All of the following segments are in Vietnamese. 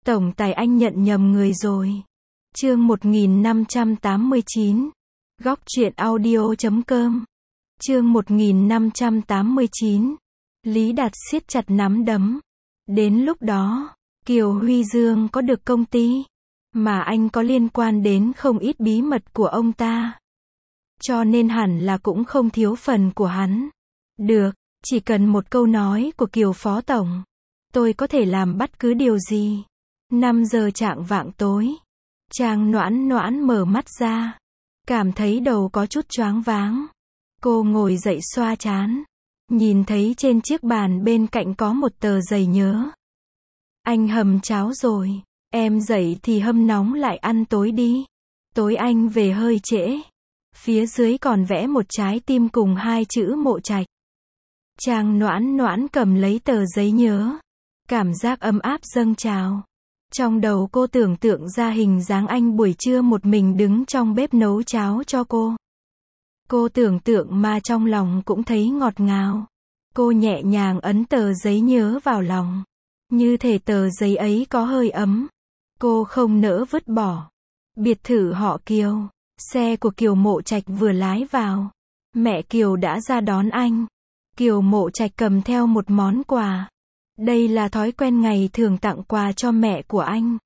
Tổng tài anh nhận nhầm người rồi. Chương 1589. Góc truyện audio.com. Chương 1589. Lý Đạt siết chặt nắm đấm. Đến lúc đó, Kiều Huy Dương có được công ty, mà anh có liên quan đến không ít bí mật của ông ta. Cho nên hẳn là cũng không thiếu phần của hắn. Được, chỉ cần một câu nói của Kiều Phó Tổng, tôi có thể làm bất cứ điều gì. 5 giờ chạng vạng tối, Trang Noãn Noãn mở mắt ra, cảm thấy đầu có chút choáng váng. Cô ngồi dậy xoa trán, nhìn thấy trên chiếc bàn bên cạnh có một tờ giấy nhớ. Anh hầm cháo rồi, em dậy thì hâm nóng lại ăn tối đi. Tối anh về hơi trễ. Phía dưới còn vẽ một trái tim cùng 2 chữ Mộ Trạch. Trang Noãn Noãn cầm lấy tờ giấy nhớ, cảm giác ấm áp dâng trào. Trong đầu cô tưởng tượng ra hình dáng anh buổi trưa một mình đứng trong bếp nấu cháo cho cô. Cô tưởng tượng mà trong lòng cũng thấy ngọt ngào. Cô nhẹ nhàng ấn tờ giấy nhớ vào lòng. Như thể tờ giấy ấy có hơi ấm. Cô không nỡ vứt bỏ. Biệt thự họ Kiều. Xe của Kiều Mộ Trạch vừa lái vào. Mẹ Kiều đã ra đón anh. Kiều Mộ Trạch cầm theo một món quà. Đây là thói quen ngày thường tặng quà cho mẹ của anh.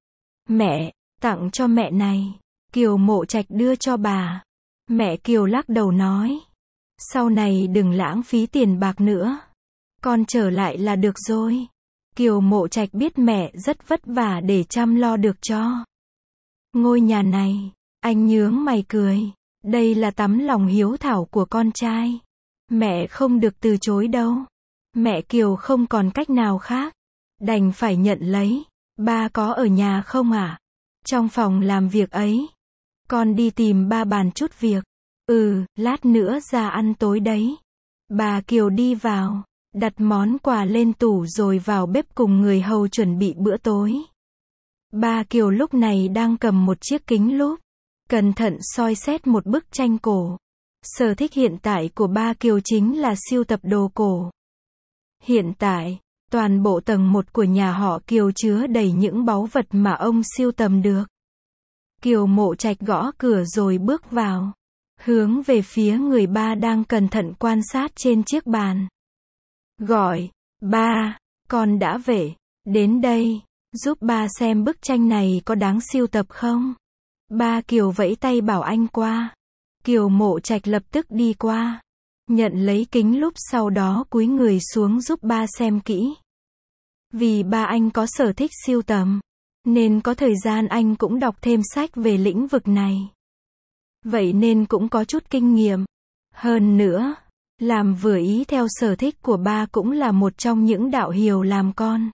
Mẹ, tặng cho mẹ này. Kiều Mộ Trạch đưa cho bà. Mẹ Kiều lắc đầu nói. Sau này đừng lãng phí tiền bạc nữa. Con trở lại là được rồi. Kiều Mộ Trạch biết mẹ rất vất vả để chăm lo được cho ngôi nhà này. Anh nhướng mày cười. Đây là tấm lòng hiếu thảo của con trai. Mẹ không được từ chối đâu. Mẹ Kiều không còn cách nào khác. Đành phải nhận lấy. Ba có ở nhà không ạ? Trong phòng làm việc ấy. Con đi tìm ba bàn chút việc. Lát nữa ra ăn tối đấy. Bà Kiều đi vào, đặt món quà lên tủ rồi vào bếp cùng người hầu chuẩn bị bữa tối. Bà Kiều lúc này đang cầm một chiếc kính lúp, cẩn thận soi xét một bức tranh cổ. Sở thích hiện tại của ba Kiều chính là sưu tập đồ cổ. Hiện tại, toàn bộ tầng 1 của nhà họ Kiều chứa đầy những báu vật mà ông sưu tầm được. Kiều Mộ Trạch gõ cửa rồi bước vào, hướng về phía người ba đang cẩn thận quan sát trên chiếc bàn. Gọi, ba, con đã về, đến đây, giúp ba xem bức tranh này có đáng sưu tập không? Ba Kiều vẫy tay bảo anh qua. Kiều Mộ Trạch lập tức đi qua, nhận lấy kính lúp sau đó cúi người xuống giúp ba xem kỹ. Vì ba anh có sở thích sưu tầm, nên có thời gian anh cũng đọc thêm sách về lĩnh vực này. Vậy nên cũng có chút kinh nghiệm. Hơn nữa, làm vừa ý theo sở thích của ba cũng là một trong những đạo hiếu làm con.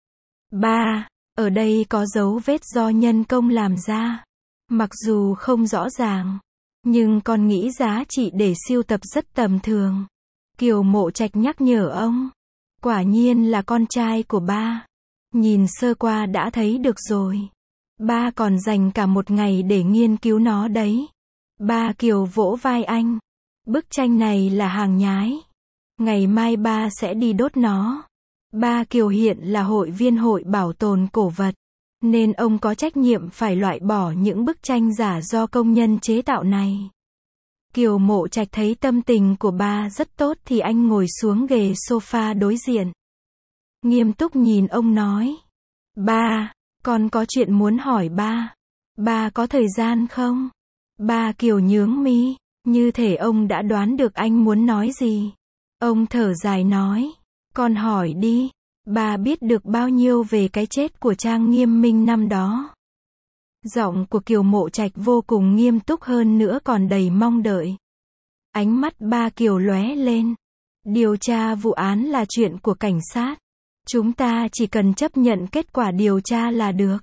Ba, ở đây có dấu vết do nhân công làm ra. Mặc dù không rõ ràng, nhưng con nghĩ giá trị để sưu tập rất tầm thường. Kiều Mộ Trạch nhắc nhở ông. Quả nhiên là con trai của ba. Nhìn sơ qua đã thấy được rồi. Ba còn dành cả một ngày để nghiên cứu nó đấy. Ba Kiều vỗ vai anh. Bức tranh này là hàng nhái. Ngày mai ba sẽ đi đốt nó. Ba Kiều hiện là hội viên hội bảo tồn cổ vật, nên ông có trách nhiệm phải loại bỏ những bức tranh giả do công nhân chế tạo này. Kiều Mộ Trạch thấy tâm tình của ba rất tốt thì anh ngồi xuống ghế sofa đối diện. Nghiêm túc nhìn ông nói. Ba, con có chuyện muốn hỏi ba. Ba có thời gian không? Ba Kiều nhướng mi, như thể ông đã đoán được anh muốn nói gì. Ông thở dài nói. Con hỏi đi. Ba biết được bao nhiêu về cái chết của Trang Nghiêm Minh năm đó? Giọng của Kiều Mộ Trạch vô cùng nghiêm túc hơn nữa còn đầy mong đợi. Ánh mắt ba Kiều lóe lên. Điều tra vụ án là chuyện của cảnh sát. Chúng ta chỉ cần chấp nhận kết quả điều tra là được.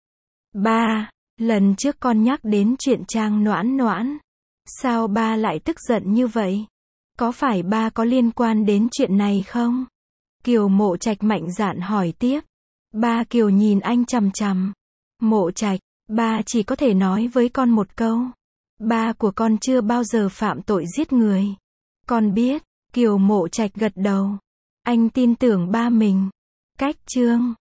Ba, lần trước con nhắc đến chuyện Trang Noãn Noãn. Sao ba lại tức giận như vậy? Có phải ba có liên quan đến chuyện này không? Kiều Mộ Trạch mạnh dạn hỏi tiếp. Ba Kiều nhìn anh chằm chằm. Mộ Trạch, ba chỉ có thể nói với con một câu. Ba của con chưa bao giờ phạm tội giết người. Con biết. Kiều Mộ Trạch gật đầu. Anh tin tưởng ba mình. Cách chương